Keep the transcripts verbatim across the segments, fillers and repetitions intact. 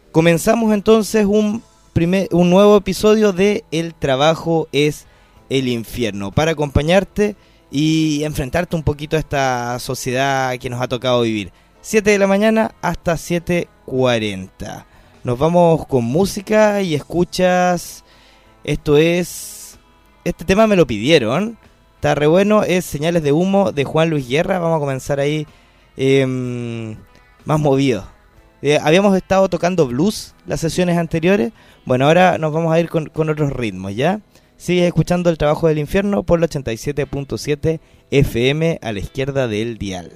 Comenzamos entonces un, primer, un nuevo episodio de El trabajo es el infierno, para acompañarte y enfrentarte un poquito a esta sociedad que nos ha tocado vivir. siete de la mañana hasta siete cuarenta. Nos vamos con música y escuchas. Esto es... Este tema me lo pidieron. Está re bueno. Es Señales de Humo de Juan Luis Guerra. Vamos a comenzar ahí eh, más movido. Eh, habíamos estado tocando blues las sesiones anteriores. Bueno, ahora nos vamos a ir con, con otros ritmos, ¿ya? Sigues escuchando El Trabajo del Infierno por la ochenta y siete punto siete F M a la izquierda del dial.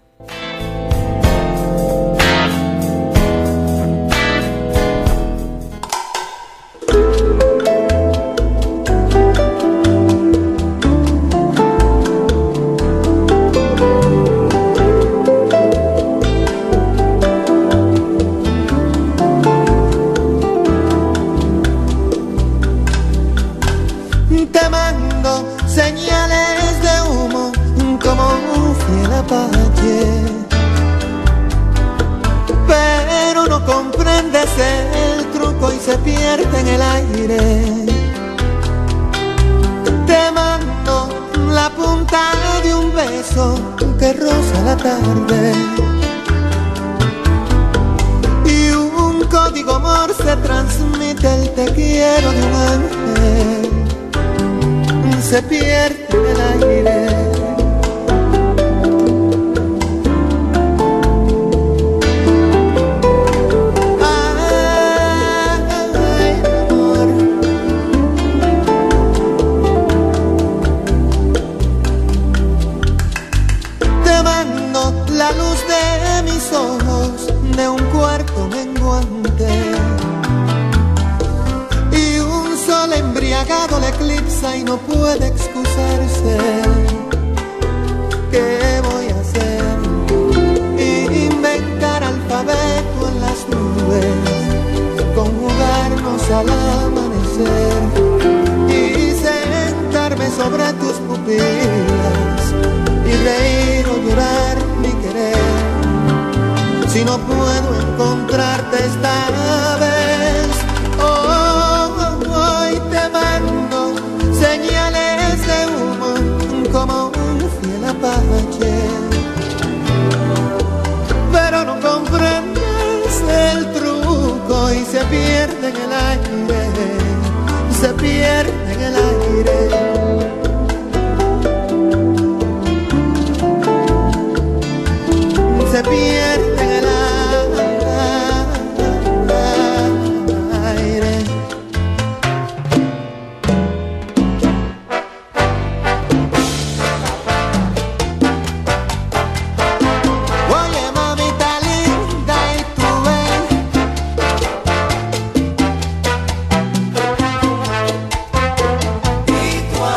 Te mando señales de humo como un fiel apache, pero no comprendes el truco y se pierde en el aire. Te mando la punta de un beso que roza la tarde y un código Morse transmite el te quiero de un ángel. Se pierde en el aire. Ay, amor. Te mando la luz de mis ojos de un cuarto menguante y un sol embriagado le eclipsa y no puede excusarse. ¿Qué voy a hacer? Inventar alfabeto en las nubes, conjugarnos al amanecer y sentarme sobre tus pupilas y reír o llorar mi querer. Si no puedo encontrarte esta vez, hoy te mando señales de humo como un fiel apache, pero no comprendes el truco y se pierde en el aire, se pierde en el aire. Se pierde en el aire. Y tu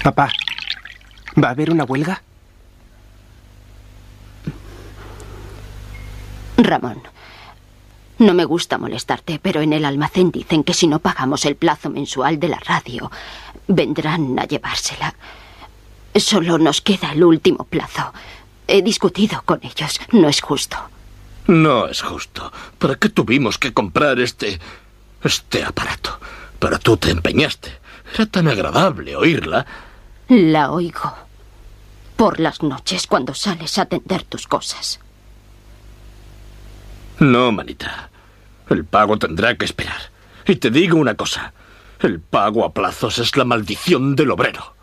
Papá, ¿va a haber una huelga? Ramón, no me gusta molestarte, pero en el almacén dicen que si no pagamos el plazo mensual de la radio, vendrán a llevársela. Solo nos queda el último plazo. He discutido con ellos. No es justo. No es justo. ¿Para qué tuvimos que comprar este... este aparato? Pero tú te empeñaste. Era tan agradable oírla. La oigo por las noches cuando sales a atender tus cosas. No, manita. El pago tendrá que esperar. Y te digo una cosa. El pago a plazos es la maldición del obrero.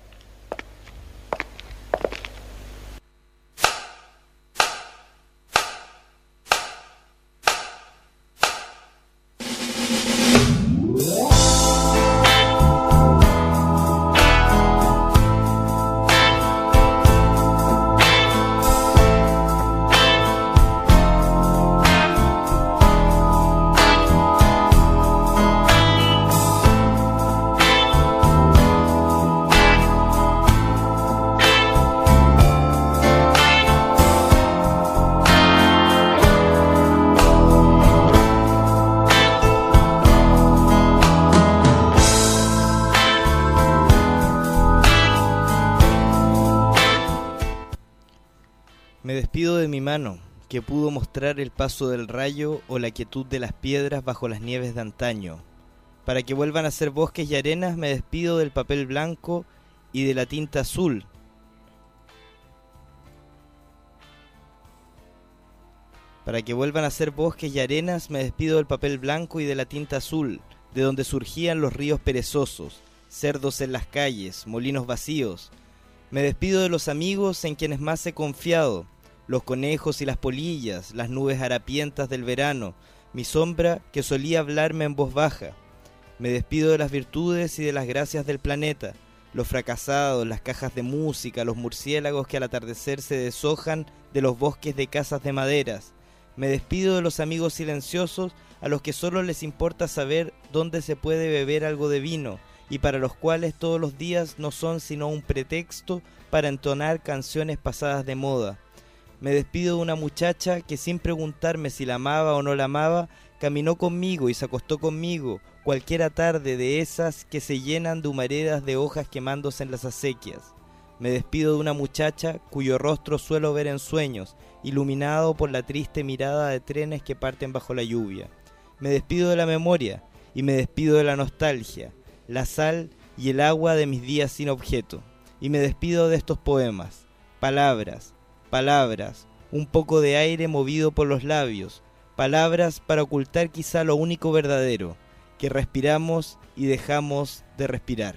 Me despido de mi mano, que pudo mostrar el paso del rayo o la quietud de las piedras bajo las nieves de antaño. Para que vuelvan a ser bosques y arenas, me despido del papel blanco y de la tinta azul. Para que vuelvan a ser bosques y arenas, me despido del papel blanco y de la tinta azul, de donde surgían los ríos perezosos, cerdos en las calles, molinos vacíos. Me despido de los amigos en quienes más he confiado, los conejos y las polillas, las nubes harapientas del verano, mi sombra que solía hablarme en voz baja. Me despido de las virtudes y de las gracias del planeta, los fracasados, las cajas de música, los murciélagos que al atardecer se deshojan de los bosques de casas de maderas. Me despido de los amigos silenciosos a los que solo les importa saber dónde se puede beber algo de vino, y para los cuales todos los días no son sino un pretexto para entonar canciones pasadas de moda. Me despido de una muchacha que sin preguntarme si la amaba o no la amaba, caminó conmigo y se acostó conmigo cualquiera tarde de esas que se llenan de humaredas de hojas quemándose en las acequias. Me despido de una muchacha cuyo rostro suelo ver en sueños, iluminado por la triste mirada de trenes que parten bajo la lluvia. Me despido de la memoria y me despido de la nostalgia, la sal y el agua de mis días sin objeto, y me despido de estos poemas, palabras, palabras, un poco de aire movido por los labios, palabras para ocultar quizá lo único verdadero, que respiramos y dejamos de respirar.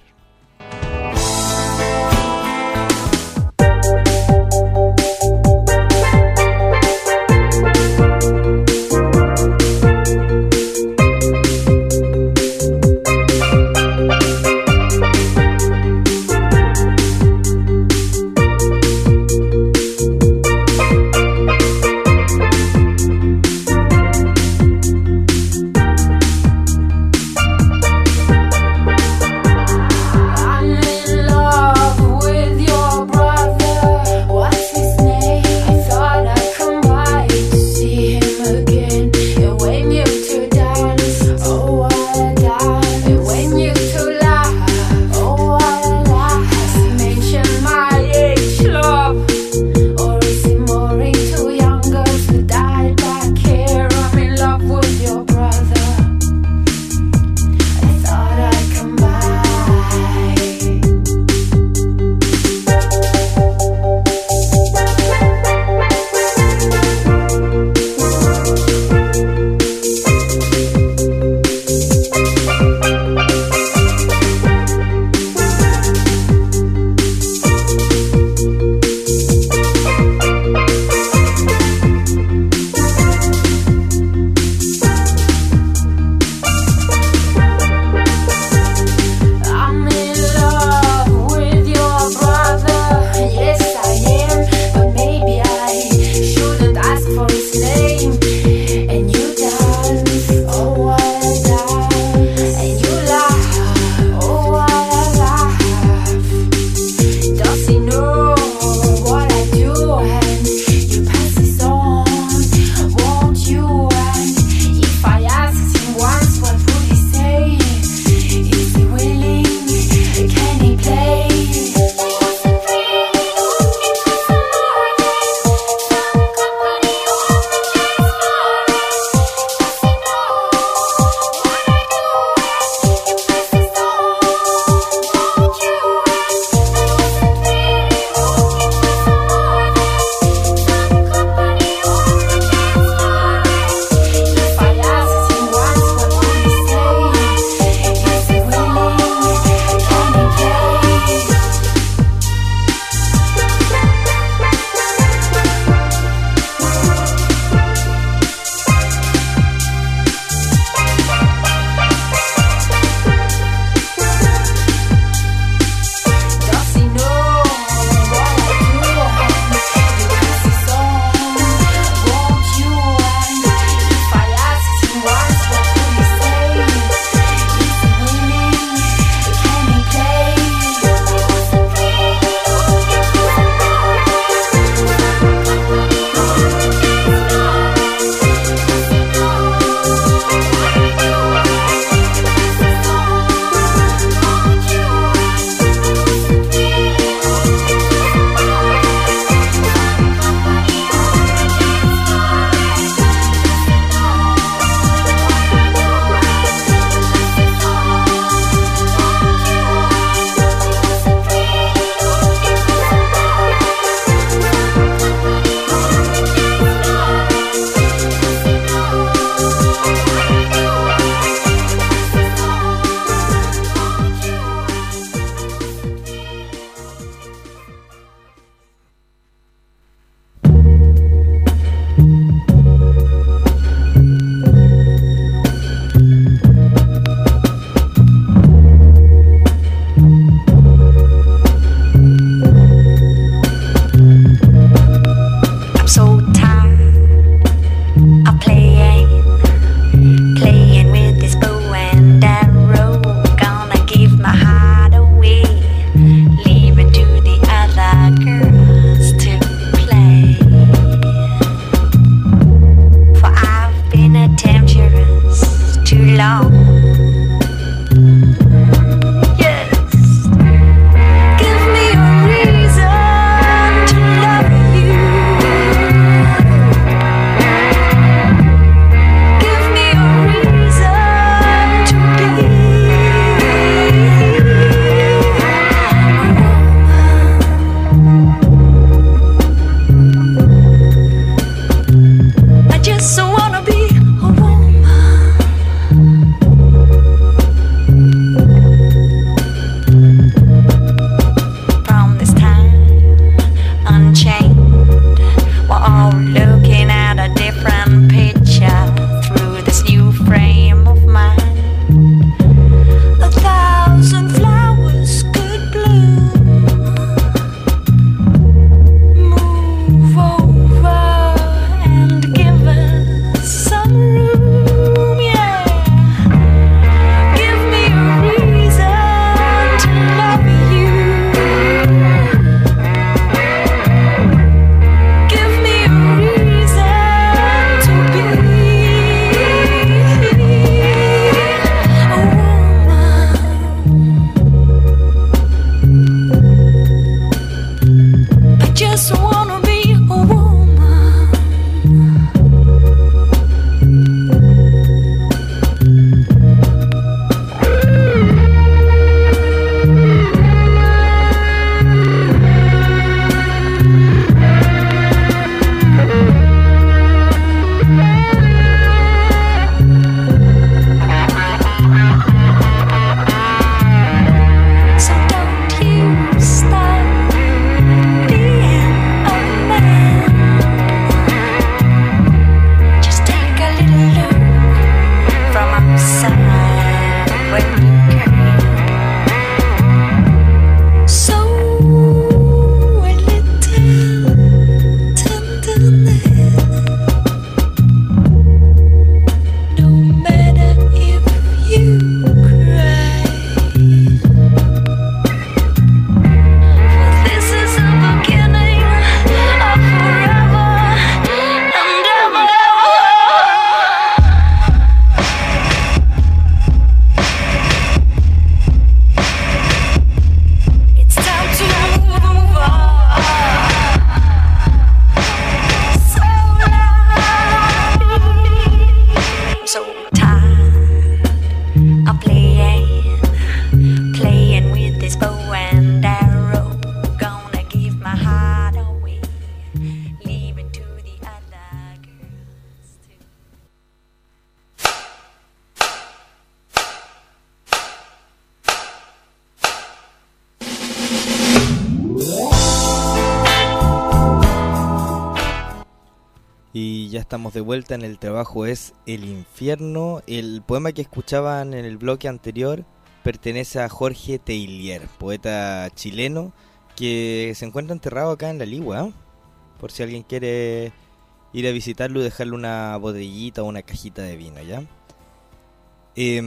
Y ya estamos de vuelta en El trabajo es el infierno. El poema que escuchaban en el bloque anterior pertenece a Jorge Teillier, poeta chileno que se encuentra enterrado acá en La Ligua, ¿eh? Por si alguien quiere ir a visitarlo y dejarle una botellita o una cajita de vino, ¿ya? Eh,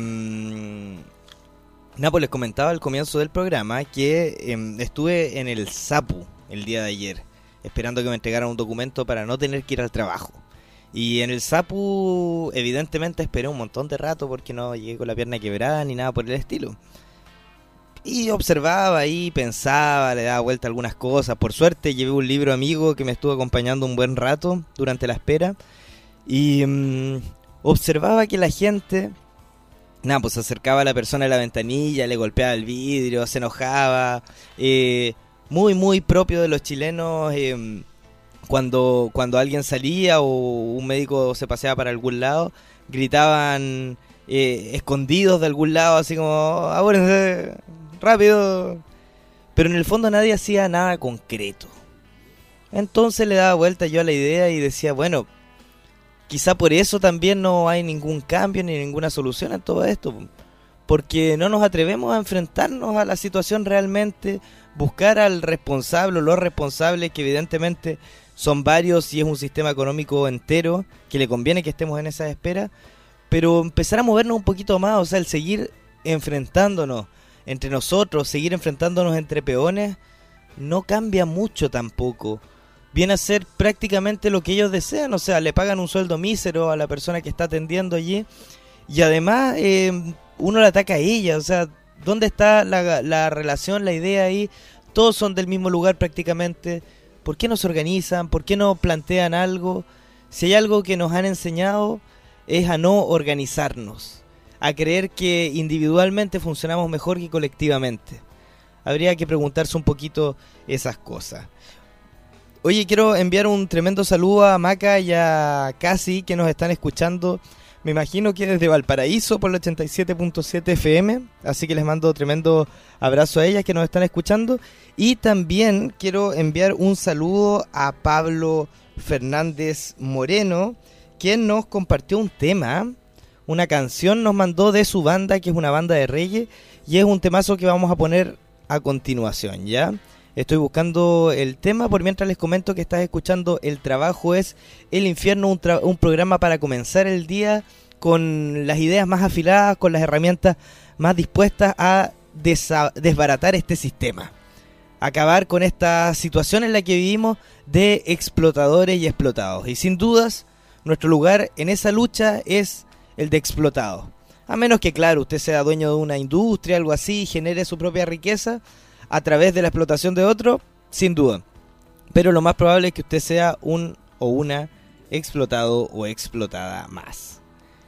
nada, pues les comentaba al comienzo del programa que eh, estuve en el Sapu el día de ayer, esperando que me entregaran un documento para no tener que ir al trabajo. Y en el Sapu, evidentemente, esperé un montón de rato porque no llegué con la pierna quebrada ni nada por el estilo. Y observaba ahí, pensaba, le daba vuelta a algunas cosas. Por suerte llevé un libro amigo que me estuvo acompañando un buen rato durante la espera. Y mmm, observaba que la gente, nada, pues se acercaba a la persona a la ventanilla, le golpeaba el vidrio, se enojaba. Eh, muy, muy propio de los chilenos. Eh, Cuando, cuando alguien salía o un médico se paseaba para algún lado, gritaban eh, escondidos de algún lado, así como, apúrense, rápido. Pero en el fondo nadie hacía nada concreto. Entonces le daba vuelta yo a la idea y decía, bueno, quizá por eso también no hay ningún cambio ni ninguna solución en todo esto. Porque no nos atrevemos a enfrentarnos a la situación realmente, buscar al responsable o los responsables que evidentemente son varios y es un sistema económico entero que le conviene que estemos en esa espera, pero empezar a movernos un poquito más, o sea, el seguir enfrentándonos entre nosotros, seguir enfrentándonos entre peones, no cambia mucho tampoco. Viene a ser prácticamente lo que ellos desean, o sea, le pagan un sueldo mísero a la persona que está atendiendo allí y además eh, uno la ataca a ella, o sea, ¿dónde está la, la relación, la idea ahí? Todos son del mismo lugar prácticamente. ¿Por qué no se organizan? ¿Por qué no plantean algo? Si hay algo que nos han enseñado es a no organizarnos, a creer que individualmente funcionamos mejor que colectivamente. Habría que preguntarse un poquito esas cosas. Oye, quiero enviar un tremendo saludo a Maca y a Casi que nos están escuchando. Me imagino que desde Valparaíso por el ochenta y siete punto siete F M, así que les mando tremendo abrazo a ellas que nos están escuchando. Y también quiero enviar un saludo a Pablo Fernández Moreno, quien nos compartió un tema, una canción nos mandó de su banda, que es una banda de reggae, y es un temazo que vamos a poner a continuación, ¿ya? Estoy buscando el tema, por mientras les comento que estás escuchando El trabajo es el infierno, un, tra- un programa para comenzar el día con las ideas más afiladas, con las herramientas más dispuestas a desa- desbaratar este sistema. Acabar con esta situación en la que vivimos de explotadores y explotados. Y sin dudas, nuestro lugar en esa lucha es el de explotados. A menos que, claro, usted sea dueño de una industria, algo así, y genere su propia riqueza a través de la explotación de otro, sin duda. Pero lo más probable es que usted sea un o una explotado o explotada más.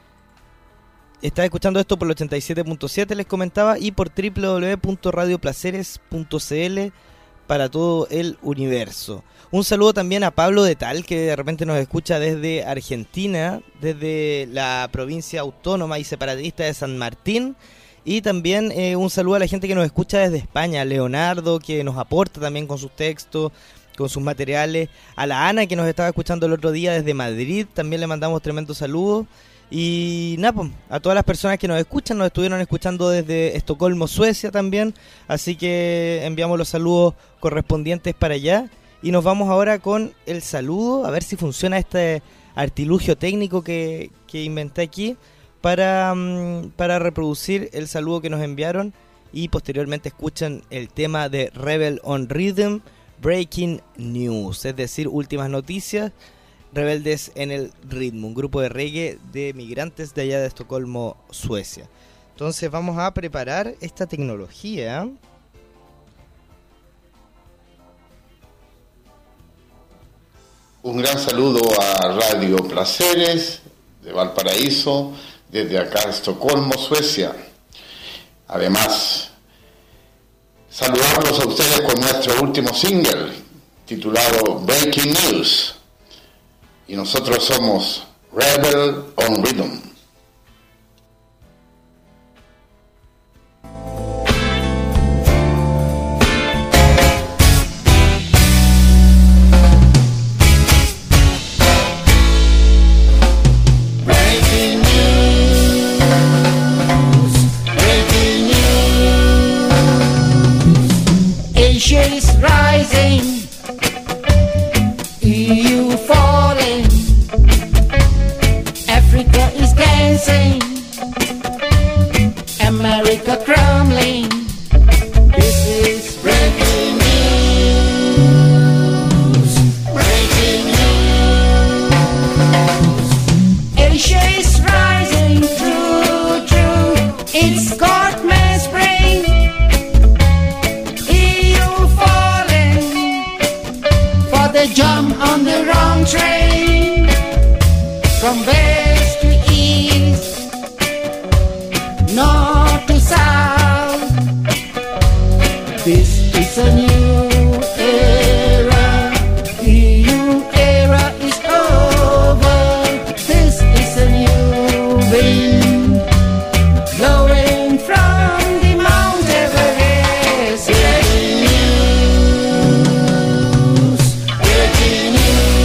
Estaba escuchando esto por el ochenta y siete punto siete, les comentaba, y por doble u doble u doble u punto radio placeres punto c l para todo el universo. Un saludo también a Pablo de Tal, que de repente nos escucha desde Argentina, desde la provincia autónoma y separatista de San Martín. Y también eh, un saludo a la gente que nos escucha desde España, Leonardo, que nos aporta también con sus textos, con sus materiales. A la Ana, que nos estaba escuchando el otro día desde Madrid, también le mandamos tremendo saludo. Y nada, pues, a todas las personas que nos escuchan, nos estuvieron escuchando desde Estocolmo, Suecia también. Así que enviamos los saludos correspondientes para allá. Y nos vamos ahora con el saludo, a ver si funciona este artilugio técnico que, que inventé aquí. Para, para reproducir el saludo que nos enviaron y posteriormente escuchan el tema de Rebel on Rhythm, Breaking News, es decir, últimas noticias, rebeldes en el ritmo, un grupo de reggae de migrantes de allá de Estocolmo, Suecia. Entonces vamos a preparar esta tecnología. Un gran saludo a Radio Placeres de Valparaíso, desde acá de Estocolmo, Suecia. Además, saludarlos a ustedes con nuestro último single, titulado Breaking News. Y nosotros somos Rebel on Rhythm. dancing, America crumbling. This is breaking news, breaking news. Asia is rising through, through its court mass brain. E U falling for the jump on the wrong train. From west to east, north to south. This is a new era. The new era is over. This is a new wind blowing from the Mount Everest. Breaking news, breaking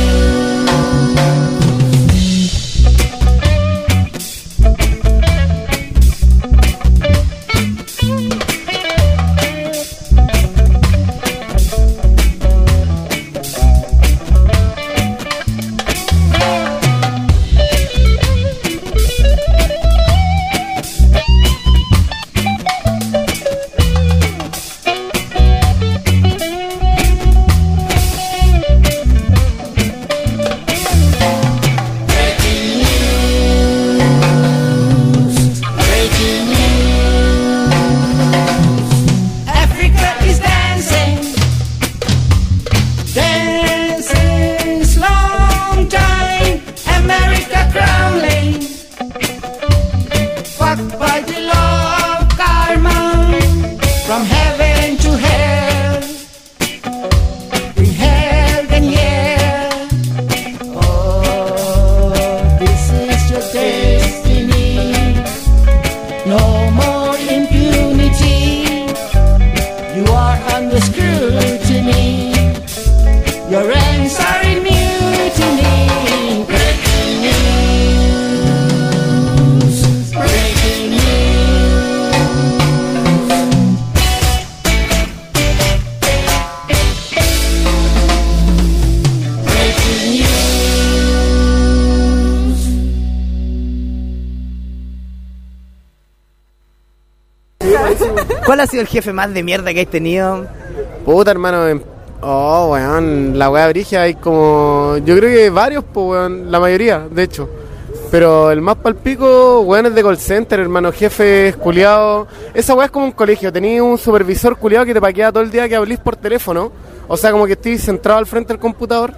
¿Cuál ha sido el jefe más de mierda que has tenido? Puta, hermano, en... oh, weón, la weá brigia hay como... Yo creo que varios, pues, weón, la mayoría, de hecho. Pero el más palpico, weón, es de call center, hermano, jefes, culiados. Esa weá es como un colegio, tenía un supervisor culiado que te paquea todo el día que hablís por teléfono. O sea, como que estés centrado al frente del computador.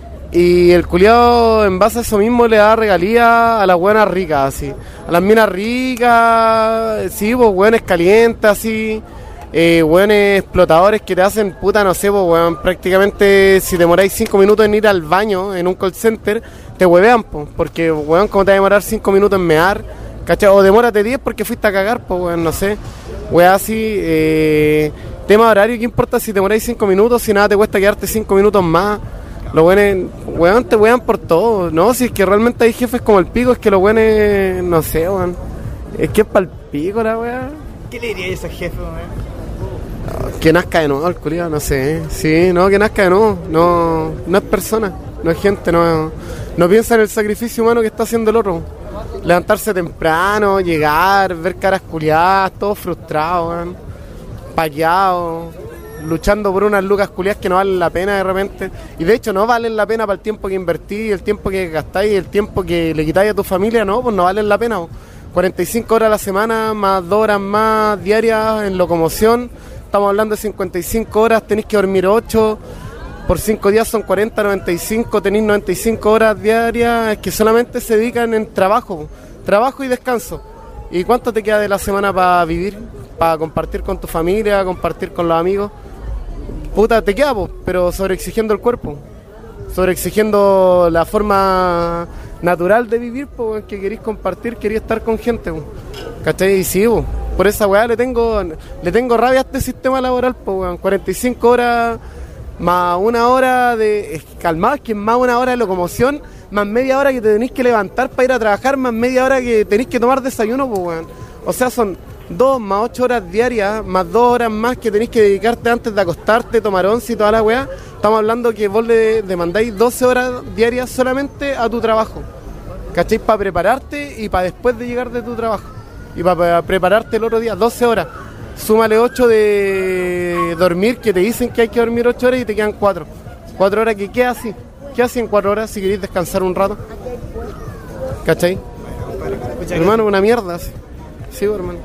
Y el culiado, en base a eso mismo, le da regalía a las buenas ricas, así. A las minas ricas, sí, pues, weones calientes, así. Eh, weones explotadores que te hacen, puta, no sé, pues, weón, prácticamente si demoráis cinco minutos en ir al baño en un call center, te huevean, pues, porque, weón, ¿cómo te va a demorar cinco minutos en mear? ¿Cachai? O demórate diez porque fuiste a cagar, pues, weón, no sé. Weón, así, eh, tema horario, ¿qué importa si demoráis cinco minutos? Si nada te cuesta quedarte cinco minutos más. Los buenos, weón, te wean por todo, ¿no? Si es que realmente hay jefes como el pico, es que los buenos, no sé, weón. Es que es pa'l pico la weá. ¿Qué le diría a ese jefe, weón? Que nazca de nuevo el culiado, no sé. Sí, no, que nazca de nuevo. No, no es persona, no es gente, no, no piensa en el sacrificio humano que está haciendo el otro. Levantarse temprano, llegar, ver caras culiadas, todos frustrados, weón. Paqueados. Luchando por unas lucas culiadas que no valen la pena de repente. Y de hecho no valen la pena para el tiempo que invertís, el tiempo que gastáis, el tiempo que le quitáis a tu familia, no, pues no valen la pena. cuarenta y cinco horas a la semana, más dos horas más diarias en locomoción. Estamos hablando de cincuenta y cinco horas, tenéis que dormir ocho. Por cinco días son cuarenta, noventa y cinco, tenéis noventa y cinco horas diarias que solamente se dedican en trabajo. Trabajo y descanso. ¿Y cuánto te queda de la semana para vivir? Para compartir con tu familia, compartir con los amigos. Puta, te queda, po, pero sobreexigiendo el cuerpo, sobreexigiendo la forma natural de vivir, po, que queréis compartir, queréis estar con gente, po. ¿Cachai? Y sí, po, por esa weá le tengo le tengo rabia a este sistema laboral, po, weón. cuarenta y cinco horas más una hora de... Calmado, es que es más una hora de locomoción, más media hora que te tenéis que levantar para ir a trabajar, más media hora que tenéis que tomar desayuno, po, weón. O sea, son... dos más ocho horas diarias, más dos horas más que tenéis que dedicarte antes de acostarte, tomar once y toda la weá. Estamos hablando que vos le demandáis doce horas diarias solamente a tu trabajo. ¿cachai? Para prepararte y para después de llegar de tu trabajo. Y para prepararte el otro día, doce horas. Súmale ocho de dormir, que te dicen que hay que dormir ocho horas y te quedan cuatro. cuatro horas que qué así. ¿Qué haces en cuatro horas si queréis descansar un rato? ¿Cachai? Hermano, una mierda. Sí, sí hermano.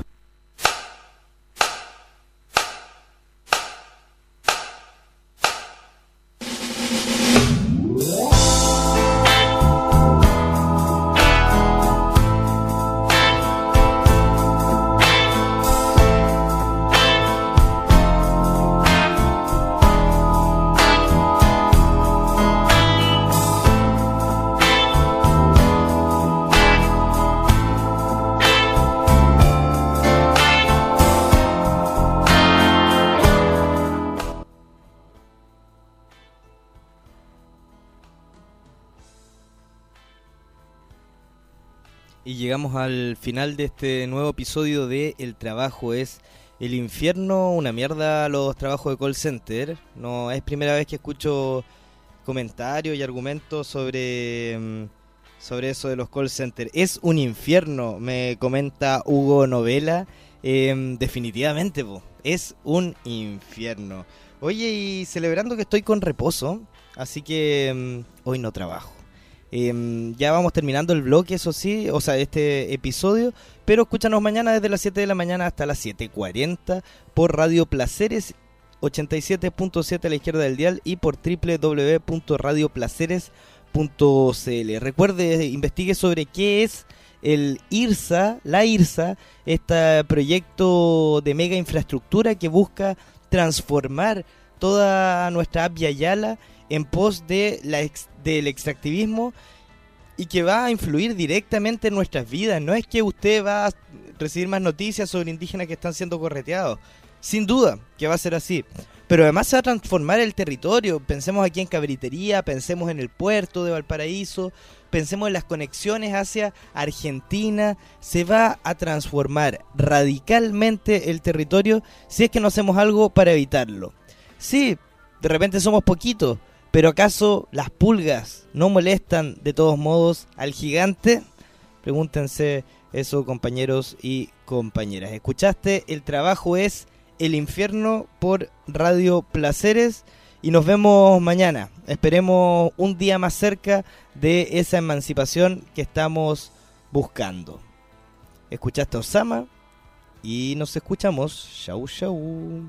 Y llegamos al final de este nuevo episodio de El trabajo es el infierno, una mierda los trabajos de call center. No es primera vez que escucho comentarios y argumentos sobre, sobre eso de los call center. Es un infierno, me comenta Hugo Novela. Eh, definitivamente, po, es un infierno. Oye, y celebrando que estoy con reposo, así que um, hoy no trabajo. Eh, ya vamos terminando el bloque, eso sí, o sea, este episodio, pero escúchanos mañana desde las siete de la mañana hasta las siete cuarenta por Radio Placeres ochenta y siete punto siete a la izquierda del dial y por doble u doble u doble u punto radio placeres punto c l. Recuerde, investigue sobre qué es el IRSA, la IRSA, este proyecto de mega infraestructura que busca transformar toda nuestra Abya Yala en pos de la ex, del extractivismo y que va a influir directamente en nuestras vidas. No es que usted va a recibir más noticias sobre indígenas que están siendo correteados. Sin duda que va a ser así. Pero además se va a transformar el territorio. Pensemos aquí en Cabritería, pensemos en el puerto de Valparaíso, pensemos en las conexiones hacia Argentina. Se va a transformar radicalmente el territorio si es que no hacemos algo para evitarlo. Sí, de repente somos poquitos, pero ¿acaso las pulgas no molestan de todos modos al gigante? Pregúntense eso, compañeros y compañeras. ¿Escuchaste? El trabajo es el infierno por Radio Placeres y nos vemos mañana. Esperemos un día más cerca de esa emancipación que estamos buscando. Escuchaste a Osama y nos escuchamos. Chau, chau.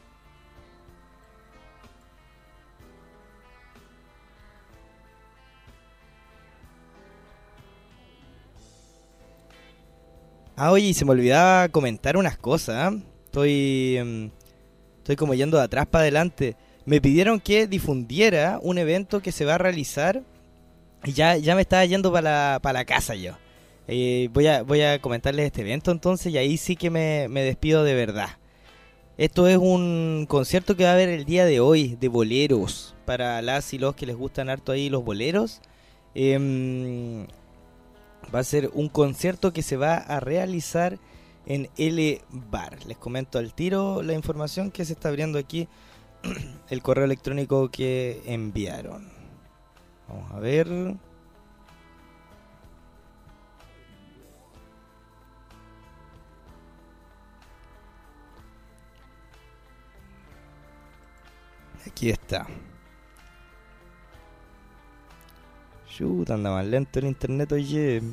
Ah, oye, y se me olvidaba comentar unas cosas, ¿eh? Estoy, um, estoy como yendo de atrás para adelante. Me pidieron que difundiera un evento que se va a realizar y ya, ya me estaba yendo para la, para la casa yo. Eh, voy a, voy a comentarles este evento entonces y ahí sí que me, me despido de verdad. Esto es un concierto que va a haber el día de hoy de boleros para las y los que les gustan harto ahí los boleros. Eh, va a ser un concierto que se va a realizar en L Bar. Les comento al tiro la información que se está abriendo aquí, el correo electrónico que enviaron. Vamos a ver. Aquí está. Chuta, anda más lento el internet, oye.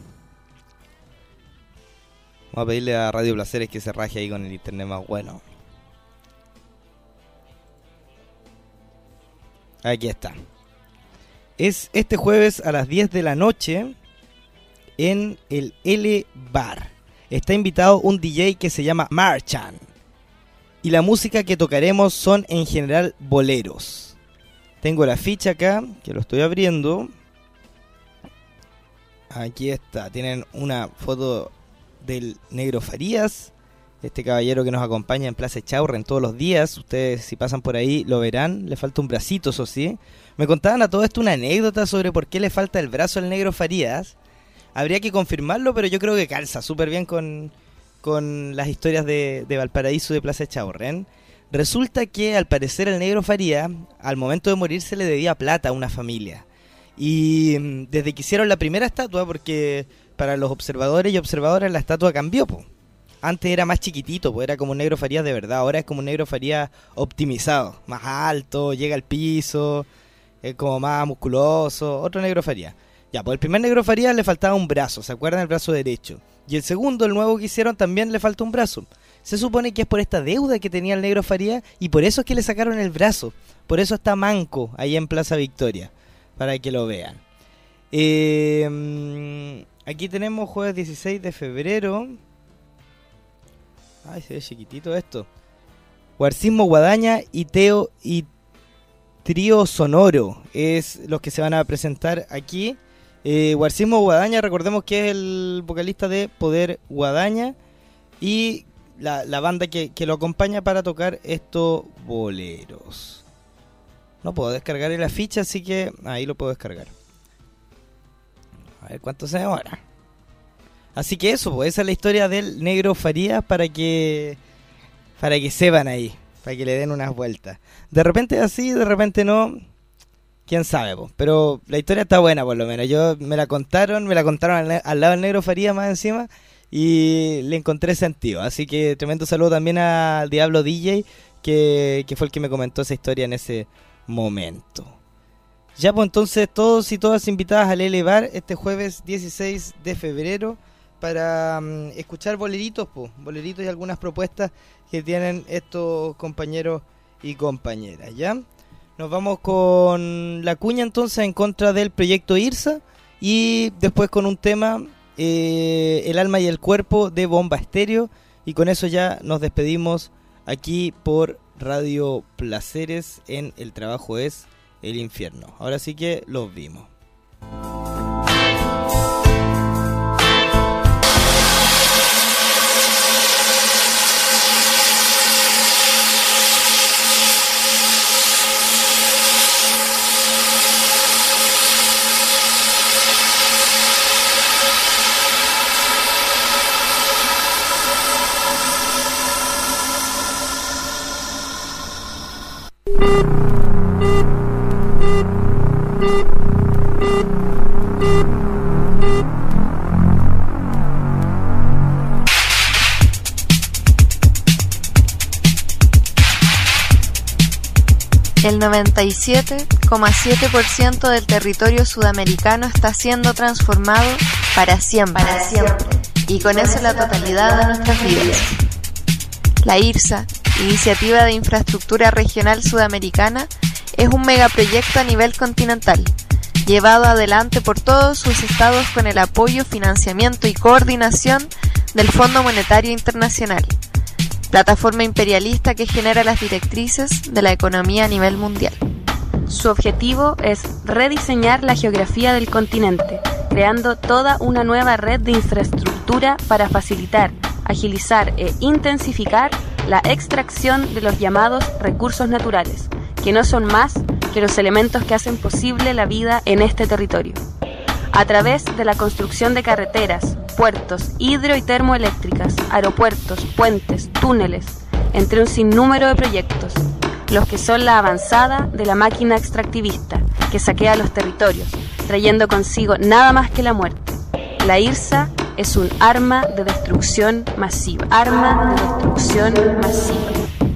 Vamos a pedirle a Radio Placeres que se raje ahí con el internet más bueno. Aquí está. Es este jueves a las diez de la noche en el L Bar. Está invitado un D J que se llama Marchan. Y la música que tocaremos son en general boleros. Tengo la ficha acá, que lo estoy abriendo. Aquí está. Tienen una foto del Negro Farías, este caballero que nos acompaña en Plaza Echaurren todos los días. Ustedes si pasan por ahí lo verán. Le falta un bracito, eso sí. Me contaban a todo esto una anécdota sobre por qué le falta el brazo al Negro Farías. Habría que confirmarlo, pero yo creo que calza súper bien con, con las historias de, de Valparaíso y de Plaza Echaurren. Resulta que al parecer el Negro Farías, al momento de morir, se le debía plata a una familia. Y mm, desde que hicieron la primera estatua, porque para los observadores y observadoras la estatua cambió, po. Antes era más chiquitito, pues era como un Negro Farías de verdad. Ahora es como un Negro Farías optimizado, más alto, llega al piso, es como más musculoso, otro Negro Farías. Ya, pues el primer Negro Farías le faltaba un brazo, ¿se acuerdan? El brazo derecho. Y el segundo, el nuevo que hicieron, también le falta un brazo. Se supone que es por esta deuda que tenía el Negro Farías y por eso es que le sacaron el brazo. Por eso está manco ahí en Plaza Victoria, para que lo vean. Eh, aquí tenemos jueves dieciséis de febrero. Ay, se ve chiquitito esto. Guarcismo Guadaña y Teo y Trío Sonoro es los que se van a presentar aquí. Eh, Guarcismo Guadaña, recordemos que es el vocalista de Poder Guadaña y la, la banda que, que lo acompaña para tocar estos boleros. No puedo descargar la ficha, así que ahí lo puedo descargar. A ver cuánto se demora. Así que eso, pues esa es la historia del Negro Farías para que para que sepan ahí, para que le den unas vueltas. De repente así, de repente no, quién sabe, pues. Pero la historia está buena por lo menos. Yo me la contaron, me la contaron al, al lado del Negro Farías más encima y le encontré sentido. Así que tremendo saludo también al Diablo D J que, que fue el que me comentó esa historia en ese momento. Ya pues entonces todos y todas invitadas al L Bar este jueves dieciséis de febrero para um, escuchar boleritos, po, boleritos y algunas propuestas que tienen estos compañeros y compañeras, ¿ya? Nos vamos con la cuña entonces en contra del proyecto IRSA y después con un tema, eh, El alma y el cuerpo de Bomba Estéreo, y con eso ya nos despedimos aquí por Radio Placeres en El Trabajo es el Infierno. Ahora sí que los vimos. El noventa y siete coma siete por ciento del territorio sudamericano está siendo transformado para siempre, para siempre, y con eso la totalidad de nuestras vidas. La IRSA, Iniciativa de Infraestructura Regional Sudamericana, es un megaproyecto a nivel continental, llevado adelante por todos sus estados con el apoyo, financiamiento y coordinación del Fondo Monetario Internacional, plataforma imperialista que genera las directrices de la economía a nivel mundial. Su objetivo es rediseñar la geografía del continente, creando toda una nueva red de infraestructura para facilitar, agilizar e intensificar la extracción de los llamados recursos naturales, que no son más que los elementos que hacen posible la vida en este territorio. A través de la construcción de carreteras, puertos, hidro y termoeléctricas, aeropuertos, puentes, túneles, entre un sinnúmero de proyectos, los que son la avanzada de la máquina extractivista que saquea los territorios, trayendo consigo nada más que la muerte. La IRSA es un arma de destrucción masiva, arma de destrucción masiva.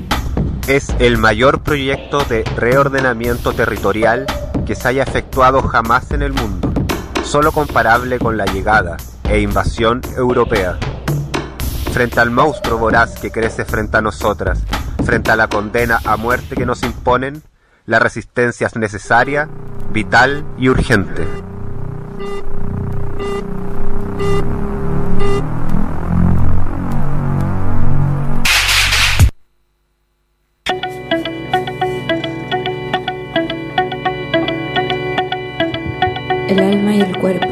Es el mayor proyecto de reordenamiento territorial que se haya efectuado jamás en el mundo, solo comparable con la llegada e invasión europea. Frente al monstruo voraz que crece frente a nosotras, frente a la condena a muerte que nos imponen, la resistencia es necesaria, vital y urgente. El alma y el cuerpo.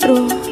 otro.